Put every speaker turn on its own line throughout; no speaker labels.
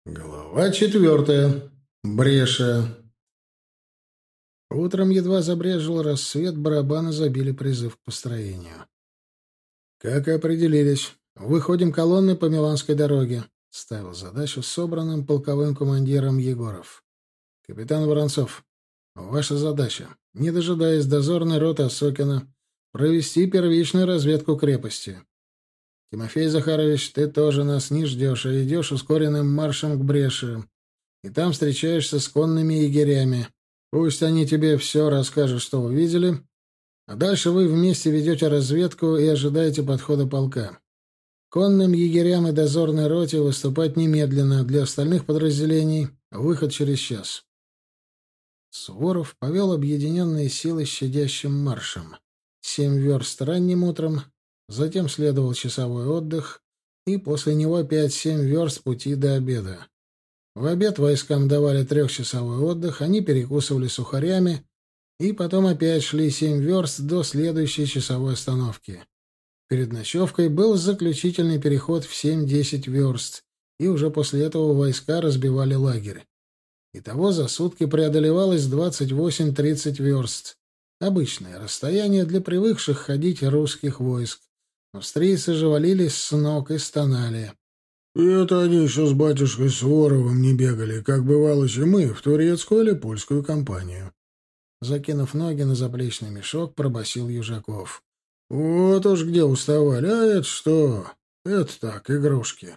Глава 4. Бреша. Утром едва забрезжил рассвет, барабаны забили призыв к построению. «Как и определились, выходим колонной по Миланской дороге», — ставил задачу собранным полковым командиром Егоров. «Капитан Воронцов, ваша задача, не дожидаясь дозорной роты Осокина, провести первичную разведку крепости. Тимофей Захарович, ты тоже нас не ждешь, а идешь ускоренным маршем к Бреше. И там встречаешься с конными егерями. Пусть они тебе все расскажут, что увидели, а дальше вы вместе ведете разведку и ожидаете подхода полка. Конным егерям и дозорной роте выступать немедленно, для остальных подразделений выход через час». Суворов повел объединенные силы щадящим маршем. 7 верст ранним утром, затем следовал часовой отдых, и после него опять 7 верст пути до обеда. В обед войскам давали 3-часовой отдых, они перекусывали сухарями, и потом опять шли 7 верст до следующей часовой остановки. Перед ночевкой был заключительный переход в 7-10 верст, и уже после этого войска разбивали лагерь. Итого за сутки преодолевалось 28-30 верст. Обычное расстояние для привыкших ходить русских войск. Австрийцы же валились с ног и стонали.
И это они еще с батюшкой Суворовым не бегали, как бывало же мы, в турецкую или польскую компанию.
Закинув ноги на заплечный мешок, пробасил Южаков.
Вот уж где уставали, а это что? Это так, игрушки.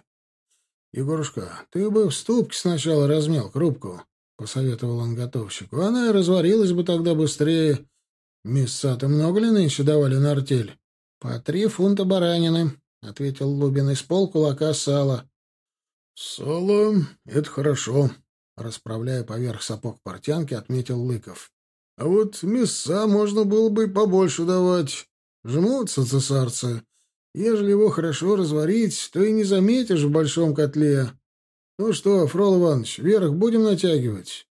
Егорушка, ты бы в ступке сначала размял крупку, — посоветовал он готовщику. Она и разварилась бы тогда быстрее. Мяса-то много ли нынче давали на артель? — По 3 фунта баранины, — ответил Лубин, — из полкулака сала.
— Сало — это хорошо,
— расправляя поверх сапог портянки, отметил Лыков.
— а вот мяса можно было бы и побольше давать.
Жмутся цесарцы. Ежели его хорошо разварить, то и не заметишь в большом котле. Ну что, Фрол Иванович, вверх будем натягивать?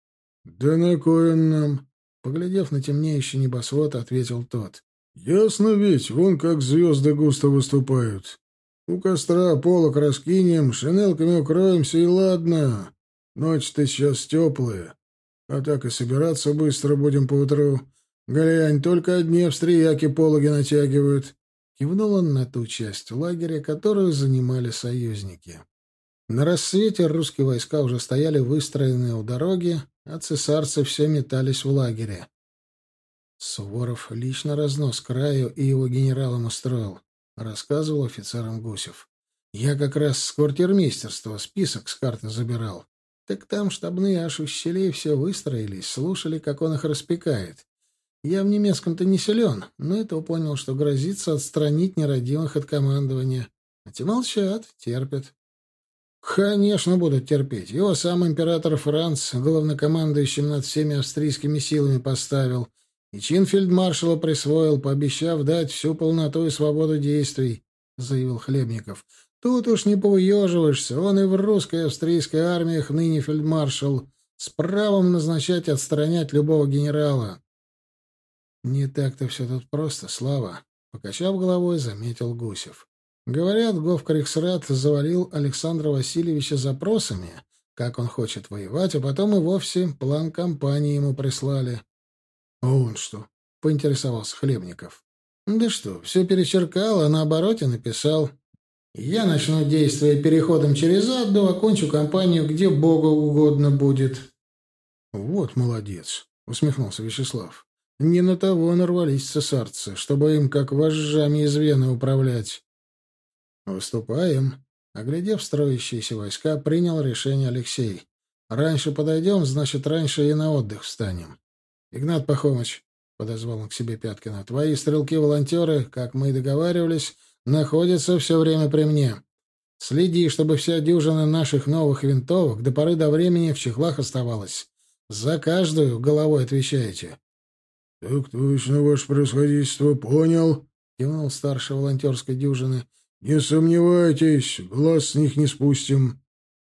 — Да на кой он нам?
— поглядев на темнеющий небосвод, ответил тот.
— Ясно ведь, вон как звезды густо выступают. У костра полок раскинем, шинелками укроемся, и ладно. Ночь-то сейчас теплая. А так и собираться быстро будем поутру. Глянь, только одни австрияки пологи натягивают.
Кивнул он на ту часть лагеря, которую занимали союзники. На рассвете русские войска уже стояли выстроенные у дороги, а цесарцы все метались в лагере. Суворов лично разнос краю и его генералам устроил, — рассказывал офицерам Гусев. Я как раз с квартирмейстерства список с карты забирал. Так там штабные аж у щелей все выстроились, слушали, как он их распекает. Я в немецком-то не силен, но и то понял, что грозится отстранить нерадивых от командования. А те молчат, терпят. Конечно, будут терпеть. Его сам император Франц главнокомандующим над всеми австрийскими силами поставил и чин фельдмаршала присвоил, пообещав дать всю полноту и свободу действий, — заявил Хлебников. Тут уж не поуеживаешься, он и в русской и австрийской армиях ныне фельдмаршал, с правом назначать и отстранять любого генерала. Не так-то все тут просто, Слава, — покачав головой, заметил Гусев. Говорят, Гофкриксрат завалил Александра Васильевича запросами, как он хочет воевать, а потом и вовсе план кампании ему прислали. — А он что? — поинтересовался Хлебников. — Да что, все перечеркал, а на обороте написал. Я начну действие переходом через Адду, окончу кампанию, где Богу угодно будет. — Вот молодец, — усмехнулся Вячеслав. — Не на того нарвались цесарцы, чтобы им как вожжами из Вены управлять. — Выступаем. Оглядев строящиеся войска, принял решение Алексей. Раньше подойдем, значит, раньше и на отдых встанем. — Игнат Пахомыч, — подозвал он к себе Пяткина, — твои стрелки-волонтеры, как мы и договаривались, находятся все время при мне. Следи, чтобы вся дюжина наших новых винтовок до поры до времени в чехлах оставалась. За каждую головой отвечаете.
— Так точно, ваше превосходительство, понял,
— кивнул старший волонтерской дюжины.
— Не сомневайтесь, глаз с них не спустим.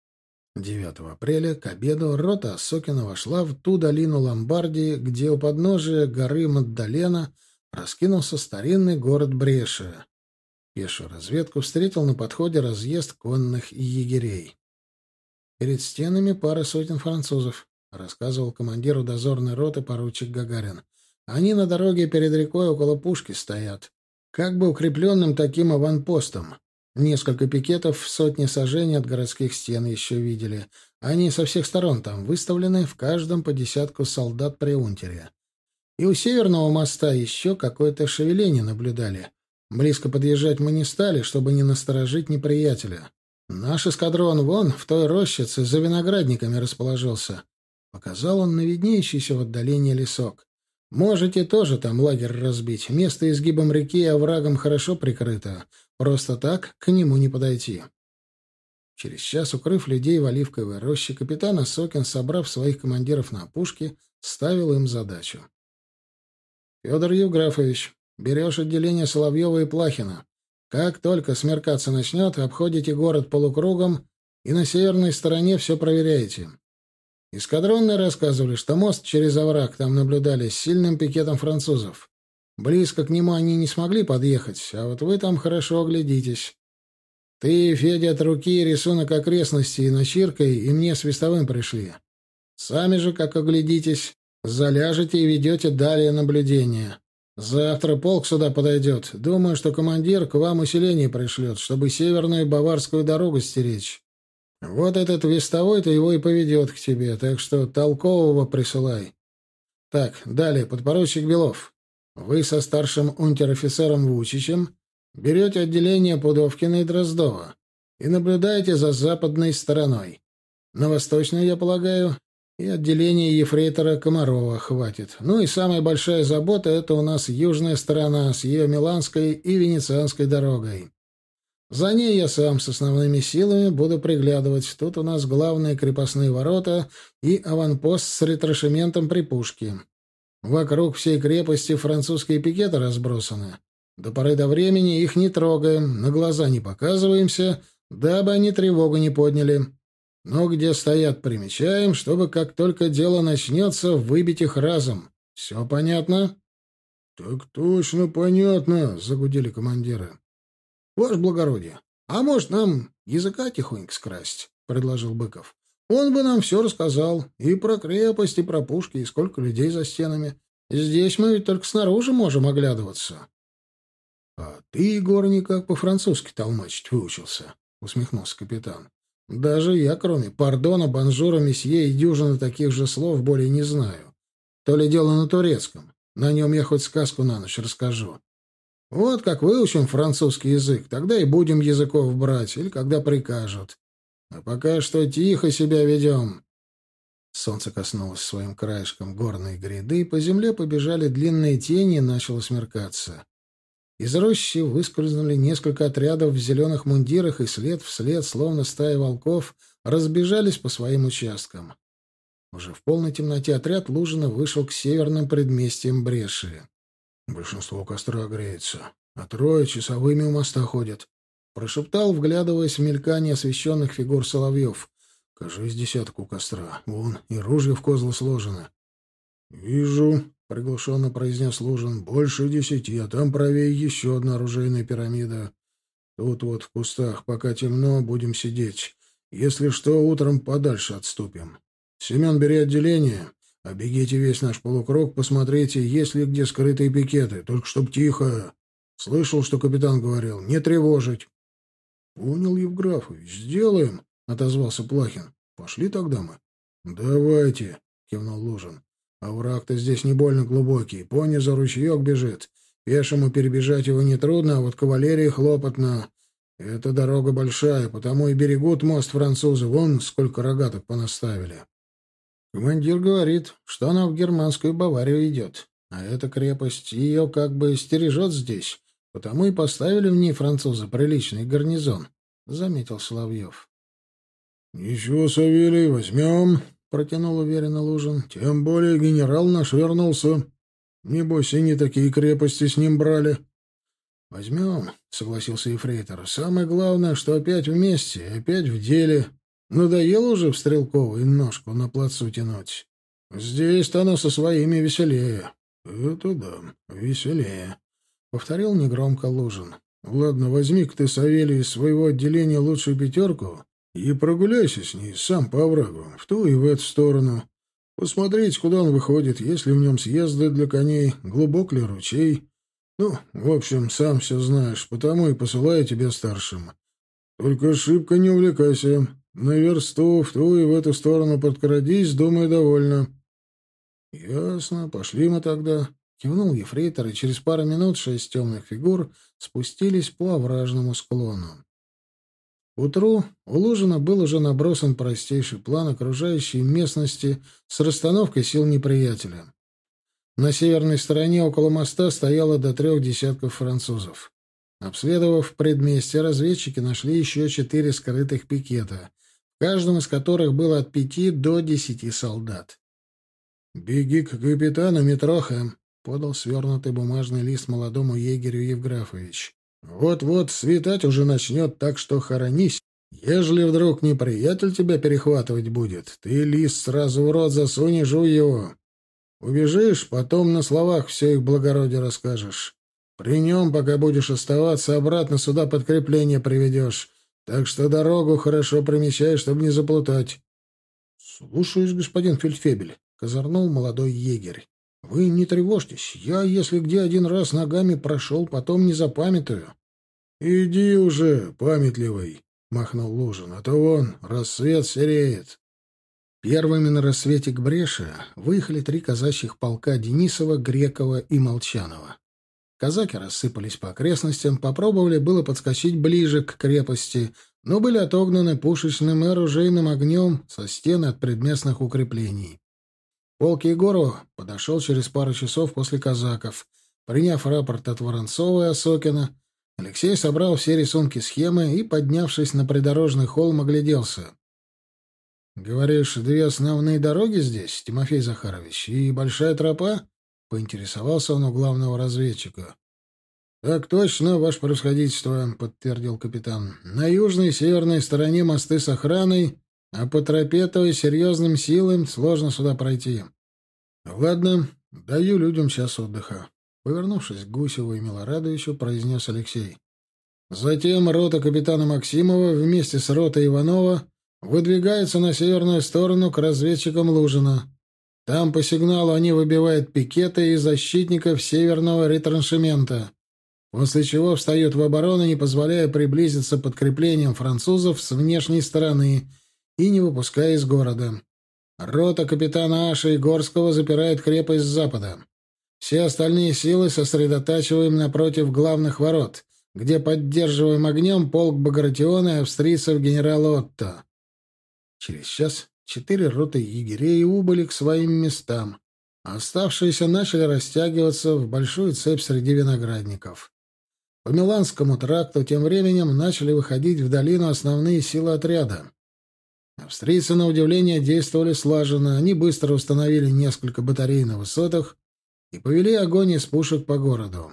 9 апреля к обеду рота Осокина вошла в ту долину Ломбардии, где у подножия горы Маддалена раскинулся старинный город Бреша. Пешую разведку встретил на подходе разъезд конных егерей. Перед стенами пара сотен французов, — рассказывал командиру дозорной роты поручик Гагарин. Они на дороге перед рекой около пушки стоят. Как бы укрепленным таким аванпостом. Несколько пикетов в сотне сажений от городских стен еще видели. Они со всех сторон там выставлены, в каждом по десятку солдат при унтере. И у северного моста еще какое-то шевеление наблюдали. Близко подъезжать мы не стали, чтобы не насторожить неприятеля. Наш эскадрон вон в той рощице за виноградниками расположился. Показал он на виднеющийся в отдалении лесок. Можете тоже там лагерь разбить. Место изгибом реки и оврагом хорошо прикрыто. Просто так к нему не подойти. Через час, укрыв людей в оливковой роще, капитан Осокин, собрав своих командиров на опушке, ставил им задачу. «Федор Евграфович, берешь отделение Соловьева и Плахина. Как только смеркаться начнет, обходите город полукругом и на северной стороне все проверяете. Эскадронные рассказывали, что мост через овраг там наблюдали с сильным пикетом французов. Близко к нему они не смогли подъехать, а вот вы там хорошо оглядитесь. Ты, Федя, от руки рисунок окрестностей начиркой и мне свистовым пришли. Сами же, как оглядитесь, заляжете и ведете далее наблюдение. Завтра полк сюда подойдет. Думаю, что командир к вам усиление пришлет, чтобы северную баварскую дорогу стеречь. Вот этот вестовой-то его и поведет к тебе, так что толкового присылай. Так, далее, подпоручик Белов. Вы со старшим унтер-офицером Вучичем берете отделение Пудовкина и Дроздова и наблюдаете за западной стороной. На восточной, я полагаю, и отделение ефрейтора Комарова хватит. Ну и самая большая забота — это у нас южная сторона с ее Миланской и Венецианской дорогой. За ней я сам с основными силами буду приглядывать. Тут у нас главные крепостные ворота и аванпост с ретраншементом при пушке. Вокруг всей крепости французские пикеты разбросаны. До поры до времени их не трогаем, на глаза не показываемся, дабы они тревогу не подняли. Но где стоят, примечаем, чтобы как только дело начнется, выбить их разом. Все понятно? — Так точно понятно, — загудели командиры. — Ваше благородие, а может нам языка тихонько скрасть? — предложил Быков. — Он бы нам все рассказал. И про крепость, и про пушки, и сколько людей за стенами. Здесь мы ведь только снаружи можем оглядываться. — А ты, Егор, никак по-французски толмачить выучился, — усмехнулся капитан. — Даже я, кроме пардона, бонжура, месье и дюжины таких же слов, более не знаю. То ли дело на турецком. На нем я хоть сказку на ночь расскажу. Вот как выучим французский язык, тогда и будем языков брать, или когда прикажут. А пока что тихо себя ведем. Солнце коснулось своим краешком горной гряды, по земле побежали длинные тени, и начало смеркаться. Из рощи выскользнули несколько отрядов в зеленых мундирах, и след вслед, словно стая волков, разбежались по своим участкам. Уже в полной темноте отряд Лужина вышел к северным предместьям Бреши. «Большинство костра греется, а трое часовыми у моста ходят», — прошептал, вглядываясь в мелькание освещенных фигур Соловьев. «Кажись, десяток у костра. Вон, и ружья в козлы сложены». «Вижу», — приглушенно произнес Лужин, — «больше 10, а там правее еще одна оружейная пирамида. Тут вот в кустах, пока темно, будем сидеть. Если что, утром подальше отступим. Семен, бери отделение. Обегите весь наш полукруг, посмотрите, есть ли где скрытые пикеты, только чтоб тихо. Слышал, что капитан говорил, не тревожить». «Понял, Евграфович, сделаем», — отозвался Плахин. «Пошли тогда мы». «Давайте», — кивнул Лужин. «Овраг-то здесь не больно глубокий, пони за ручеек бежит. Пешему перебежать его нетрудно, а вот кавалерии хлопотно. Эта дорога большая, потому и берегут мост французы, вон сколько рогаток понаставили». Командир говорит, что она в германскую Баварию идет, а эта крепость ее как бы стережет здесь, потому и поставили в ней французы приличный гарнизон, — заметил Соловьев. — Ничего, Савелий, возьмем, — протянул уверенно Лужин. — Тем более генерал наш вернулся. Небось, и не такие крепости с ним брали. — Возьмем, — согласился ефрейтор. — Самое главное, что опять вместе, опять в деле. Надоело уже в Стрелковой ножку на плацу тянуть. Здесь-то оно со своими веселее. — Это да, веселее, — повторил негромко Лужин. — Ладно, возьми-ка ты, Савелий, из своего отделения лучшую пятерку
и прогуляйся с ней сам по оврагу, в ту и в эту сторону. Посмотреть, куда он выходит, есть ли в нем съезды для коней, глубок ли ручей. Ну, в общем, сам все знаешь, потому и посылаю тебя старшим. Только шибко не увлекайся. На версту, в ту и в эту сторону подкрадись, думаю, довольно. — Ясно, пошли мы тогда. Кивнул ефрейтор, и через пару минут 6 темных фигур спустились по овражному склону. К утру у Лужина был уже набросан простейший план окружающей местности с расстановкой сил неприятеля. На северной стороне около моста стояло до 3 десятков французов. Обследовав предместье, разведчики нашли еще 4 скрытых пикета, в каждом из которых было от 5 до 10 солдат. «Беги к капитану, Митроха», — подал свернутый бумажный лист молодому егерю Евграфович. «Вот-вот светать уже начнет, так что хоронись. Ежели вдруг неприятель тебя перехватывать будет, ты лист сразу в рот засунь и жуй его. Убежишь, потом на словах все их благородие расскажешь. При нем, пока будешь оставаться, обратно сюда подкрепление приведешь. Так что дорогу хорошо примечай, чтобы не заплутать». «Слушаюсь, господин фельдфебель», — козырнул молодой егерь. «Вы не тревожьтесь. Я, если где один раз ногами прошел, потом не запамятую». «Иди уже, памятливый», — махнул Лужин, — «а то вон рассвет сереет».
Первыми на рассвете к бреши выехали 3 казачьих полка Денисова, Грекова и Молчанова. Казаки рассыпались по окрестностям, попробовали было подскочить ближе к крепости, но были отогнаны пушечным и оружейным огнем со стен от предместных укреплений. Полк Егорова подошел через пару часов после казаков. Приняв рапорт от Воронцова и Осокина, Алексей собрал все рисунки схемы и, поднявшись на придорожный холм, огляделся. — Говоришь, 2 основные дороги здесь, Тимофей Захарович, и большая тропа? — поинтересовался он у главного разведчика. — Так точно, ваше превосходительство, — подтвердил капитан. — На южной и северной стороне мосты с охраной, а по тропе той серьезным силам сложно сюда пройти. — Ладно, даю людям час отдыха. Повернувшись к Гусеву и Милорадовичу, произнес Алексей. Затем рота капитана Максимова вместе с ротой Иванова выдвигается на северную сторону к разведчикам Лужина. Там по сигналу они выбивают пикеты и защитников северного ретраншемента, после чего встают в оборону, не позволяя приблизиться подкреплениям французов с внешней стороны и не выпуская из города. Рота капитана Аша и Горского запирает крепость с запада. Все остальные силы сосредотачиваем напротив главных ворот, где поддерживаем огнем полк Багратиона и австрийцев генерала Отто. Через час 4 роты егерей убыли к своим местам, а оставшиеся начали растягиваться в большую цепь среди виноградников. По Миланскому тракту тем временем начали выходить в долину основные силы отряда. Австрийцы, на удивление, действовали слаженно. Они быстро установили несколько батарей на высотах и повели огонь из пушек по городу.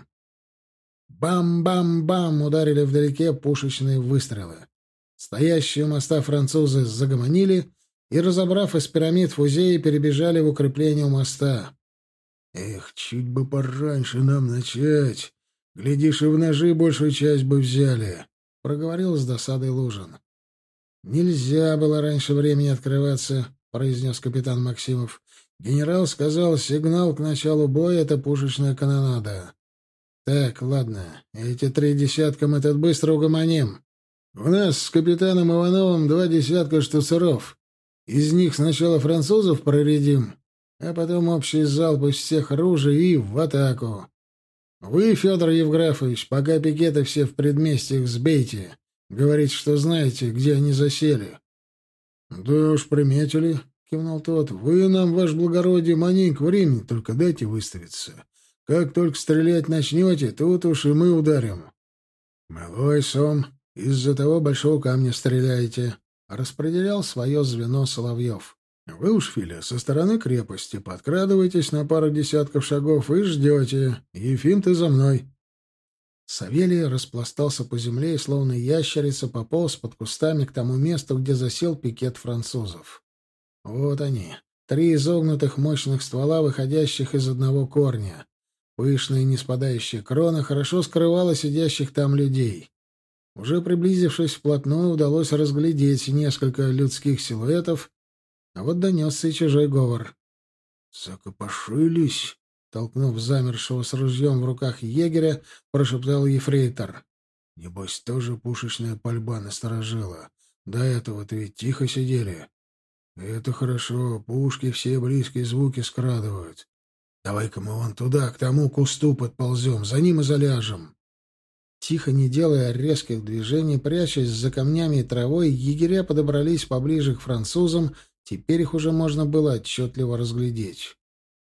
Бам-бам-бам ударили вдалеке пушечные выстрелы. Стоящие у моста французы загомонили и, разобрав из пирамид фузеи, перебежали в укрепление у моста.
«Эх, чуть бы пораньше нам начать. Глядишь, и в ножи большую часть бы взяли», — проговорил с досадой Лужин.
«Нельзя было раньше времени открываться», — произнес капитан Максимов. «Генерал сказал, сигнал к началу боя — это пушечная канонада. Так, ладно, эти 3 десятка мы тут быстро угомоним. У нас с капитаном Ивановым 2 десятка штуцеров. Из них сначала французов проредим, а потом общий залп из всех ружей и в атаку. Вы, Федор Евграфович, пока пикеты все в предместьях сбейте. Говорите, что знаете, где они засели».
«Да уж приметили», — кивнул тот. «Вы нам, ваше благородие, маленько времени только дайте выставиться. Как только стрелять начнете, тут уж и мы ударим».
«Малой сом, из-за того большого камня стреляете», — распределял свое звено Соловьев.
«Вы уж, Филя, со стороны крепости подкрадываетесь на пару десятков шагов и ждете. Ефим, ты за мной».
Савелий распластался по земле и, словно ящерица, пополз под кустами к тому месту, где засел пикет французов. Вот они, 3 изогнутых мощных ствола, выходящих из одного корня. Пышная неспадающая крона хорошо скрывала сидящих там людей. Уже приблизившись вплотную, удалось разглядеть несколько людских силуэтов, а вот донесся и чужой говор.
«Закопошились!» — толкнув замершего с ружьем в руках егеря, прошептал ефрейтор. «Небось, тоже пушечная пальба насторожила. До этого-то ведь тихо сидели. Это хорошо, пушки все близкие звуки скрадывают. Давай-ка мы вон туда, к тому кусту подползем, за ним и заляжем».
Тихо, не делая резких движений, прячась за камнями и травой, егеря подобрались поближе к французам. Теперь их уже можно было отчетливо разглядеть.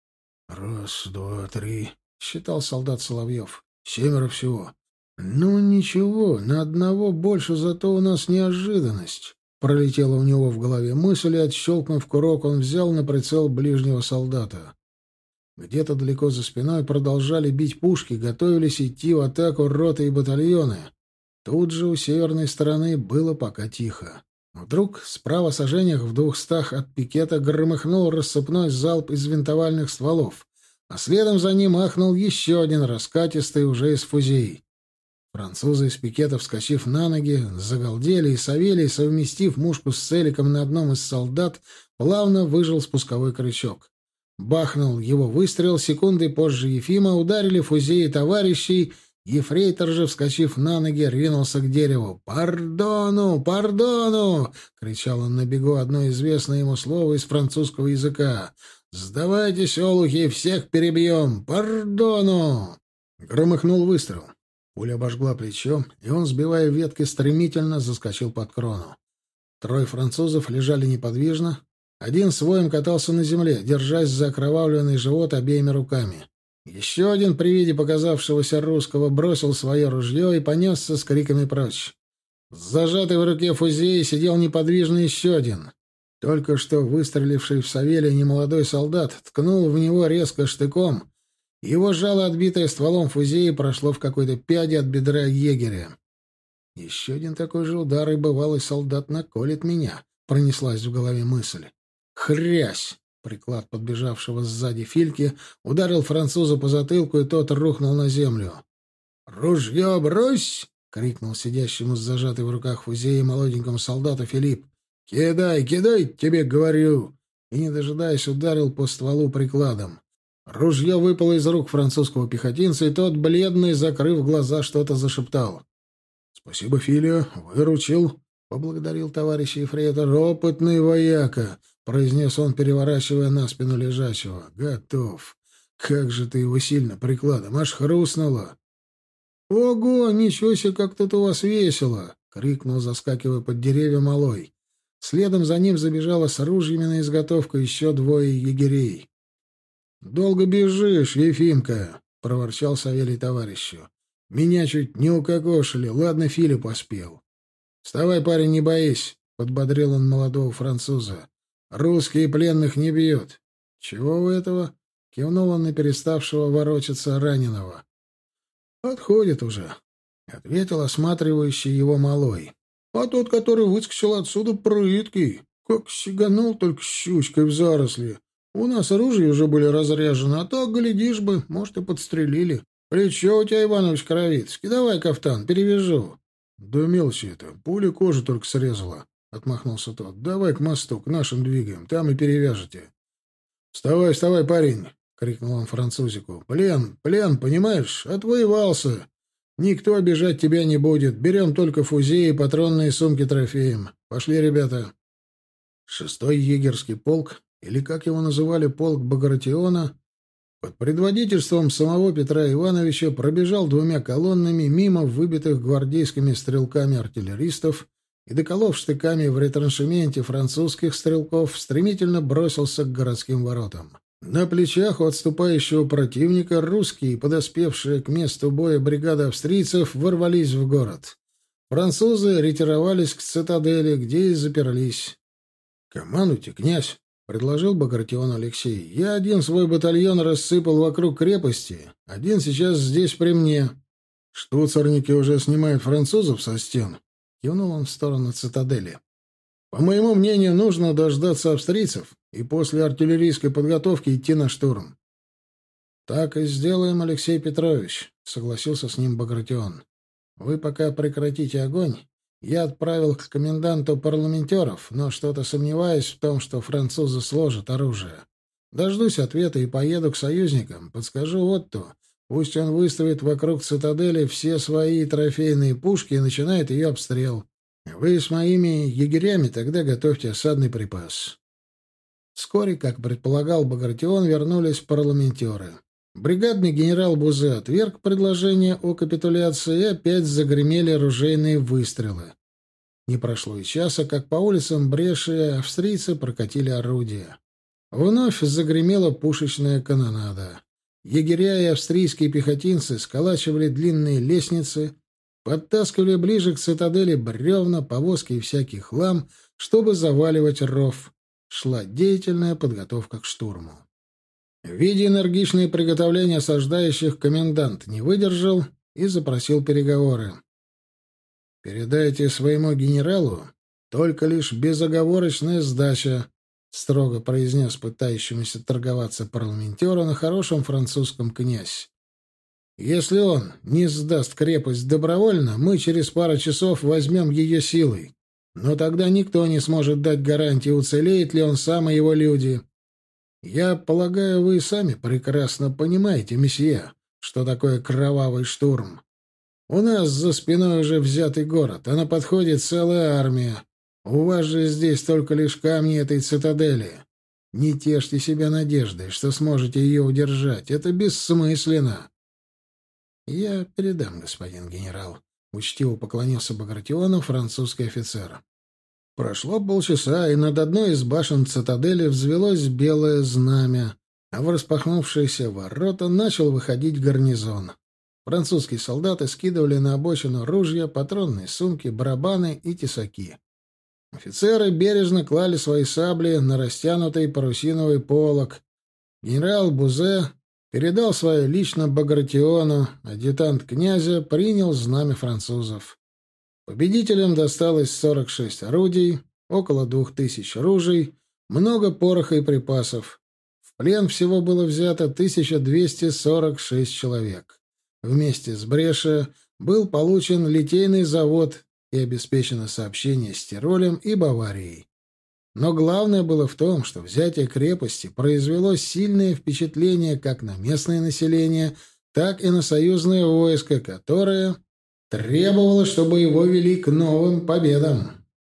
«Раз, два, три», — считал солдат Соловьев. «7 всего». «Ну, ничего, на одного больше, зато у нас неожиданность». Пролетела у него в голове мысль, и, отщелкнув курок, он взял на прицел ближнего солдата. Где-то далеко за спиной продолжали бить пушки, готовились идти в атаку роты и батальоны. Тут же у северной стороны было пока тихо. Вдруг справа сажениях в 200 от пикета громыхнул рассыпной залп из винтовальных стволов, а следом за ним ахнул еще один раскатистый уже из фузей. Французы из пикета, вскочив на ноги, загалдели, и Савелий, совместив мушку с целиком на одном из солдат, плавно выжал спусковой крючок. Бахнул его выстрел, секундой позже Ефима ударили фузеи товарищей. Ефрейтор же, вскочив на ноги, ринулся к дереву. «Пардону! Пардону!» — кричал он на бегу одно известное ему слово из французского языка. «Сдавайтесь, олухи, всех перебьем! Пардону!» Громыхнул выстрел. Пуля обожгла плечо, и он, сбивая ветки, стремительно заскочил под крону. Трое французов лежали неподвижно. Один с воем катался на земле, держась за окровавленный живот обеими руками. Еще один при виде показавшегося русского бросил свое ружье и понесся с криками прочь. С зажатой в руке фузеей сидел неподвижно еще один. Только что выстреливший в Савелия немолодой солдат ткнул в него резко штыком. Его жало, отбитое стволом фузеи, прошло в какой-то пяде от бедра егеря. «Еще один такой же удар, и бывалый солдат наколет меня», — пронеслась в голове мысль. «Хрясь!» — приклад подбежавшего сзади Фильки ударил француза по затылку, и тот рухнул на землю. «Ружье брось!» — крикнул сидящему с зажатой в руках фузеей молоденькому солдату Филипп. «Кидай, кидай, тебе говорю!» И, не дожидаясь, ударил по стволу прикладом. Ружье выпало из рук французского пехотинца, и тот, бледный, закрыв глаза, что-то зашептал. «Спасибо, Филя, выручил», — поблагодарил товарищ ефрейтор. «Опытный вояка», — произнес он, переворачивая на спину лежачего. «Готов. Как же ты его сильно прикладом, аж хрустнуло». «Ого, ничего себе, как тут у вас весело!» — крикнул, заскакивая под деревья, малой. Следом за ним забежала с ружьями на изготовку еще двое егерей. «Долго бежишь, Ефимка!» — проворчал Савелий товарищу. «Меня чуть не укокошили. Ладно, Филипп поспел». «Вставай, парень, не боись!» — подбодрил он молодого француза. «Русские пленных не бьют». «Чего у этого?» — кивнул он на переставшего ворочаться раненого. «Отходит уже», — ответил осматривающий его малой. «А тот, который выскочил отсюда, прыткий. Как сиганул только щучкой в заросли. У нас оружие уже были разряжены, а так, глядишь бы, может, и подстрелили. Плечо у тебя, Иванович, Кровицкий. Давай кафтан, перевяжу». «Да мелочи это. Пуля кожу только срезала», — отмахнулся тот. «Давай к мосту, к нашим двигаем. Там и перевяжете». «Вставай, вставай, парень!» — крикнул он французику. «Плен, понимаешь? Отвоевался. Никто обижать тебя не будет. Берем только фузеи и патронные сумки трофеем. Пошли, ребята». 6-й егерский полк, или, как его называли, полк Багратиона, под предводительством самого Петра Ивановича пробежал 2 колоннами мимо выбитых гвардейскими стрелками артиллеристов и, доколов штыками в ретраншементе французских стрелков, стремительно бросился к городским воротам. На плечах у отступающего противника русские, подоспевшие к месту боя бригады австрийцев, ворвались в город. Французы ретировались к цитадели, где и заперлись. «Командуйте, князь!» — предложил Багратион Алексей. «Я один свой батальон рассыпал вокруг крепости. Один сейчас здесь при мне. Штуцерники уже снимают французов со стен». Кивнул он в сторону цитадели. «По моему мнению, нужно дождаться австрийцев и после артиллерийской подготовки идти на штурм». «Так и сделаем, Алексей Петрович», — согласился с ним Багратион.
Вы пока прекратите огонь. Я отправил к коменданту парламентеров, но что-то сомневаюсь в том, что французы сложат оружие. Дождусь ответа и поеду к союзникам. Подскажу Отту. Пусть он выставит вокруг цитадели все свои трофейные пушки и начинает ее обстрел. Вы с моими егерями тогда готовьте осадный припас». Вскоре, как предполагал Багратион, вернулись парламентеры. Бригадный генерал Бузе отверг предложение о капитуляции, и опять загремели ружейные выстрелы. Не прошло и часа, как по улицам Бреши австрийцы прокатили орудия. Вновь загремела пушечная канонада. Егеря и австрийские пехотинцы сколачивали длинные лестницы, подтаскивали ближе к цитадели бревна, повозки и всякий хлам, чтобы заваливать ров. Шла деятельная подготовка к штурму. Видя энергичные приготовления осаждающих, комендант не выдержал и запросил переговоры. «Передайте своему генералу только лишь безоговорочная сдача», — строго произнес пытающемуся торговаться парламентеру на хорошем французском князь. «Если он не сдаст крепость добровольно, мы через пару часов возьмем ее силой. Но тогда никто не сможет дать гарантии, уцелеет ли он сам и его люди. Я полагаю, вы сами прекрасно понимаете, месье, что такое кровавый штурм. У нас за спиной уже взятый город, а на подходе целая армия. У вас же здесь только лишь камни этой цитадели. Не тешьте себя надеждой, что сможете ее удержать. Это бессмысленно». «Я передам, господин генерал», — учтиво поклонился Багратиону французский офицер. Прошло полчаса, и над одной из башен цитадели взвелось белое знамя, а в распахнувшиеся ворота начал выходить гарнизон. Французские солдаты скидывали на обочину ружья, патронные сумки, барабаны и тесаки. Офицеры бережно клали свои сабли на растянутый парусиновый полог. Генерал Бузе передал свое лично Багратиону, адъютант князя принял знамя французов. Победителям досталось 46 орудий, около 2000 ружей, много пороха и припасов. В плен всего было взято 1246 человек. Вместе с Бреше был получен литейный завод и обеспечено сообщение с Тиролем и Баварией. Но главное было в том, что взятие крепости произвело сильное впечатление как на местное население, так и на союзное войско, которое требовало, чтобы его вели к новым победам.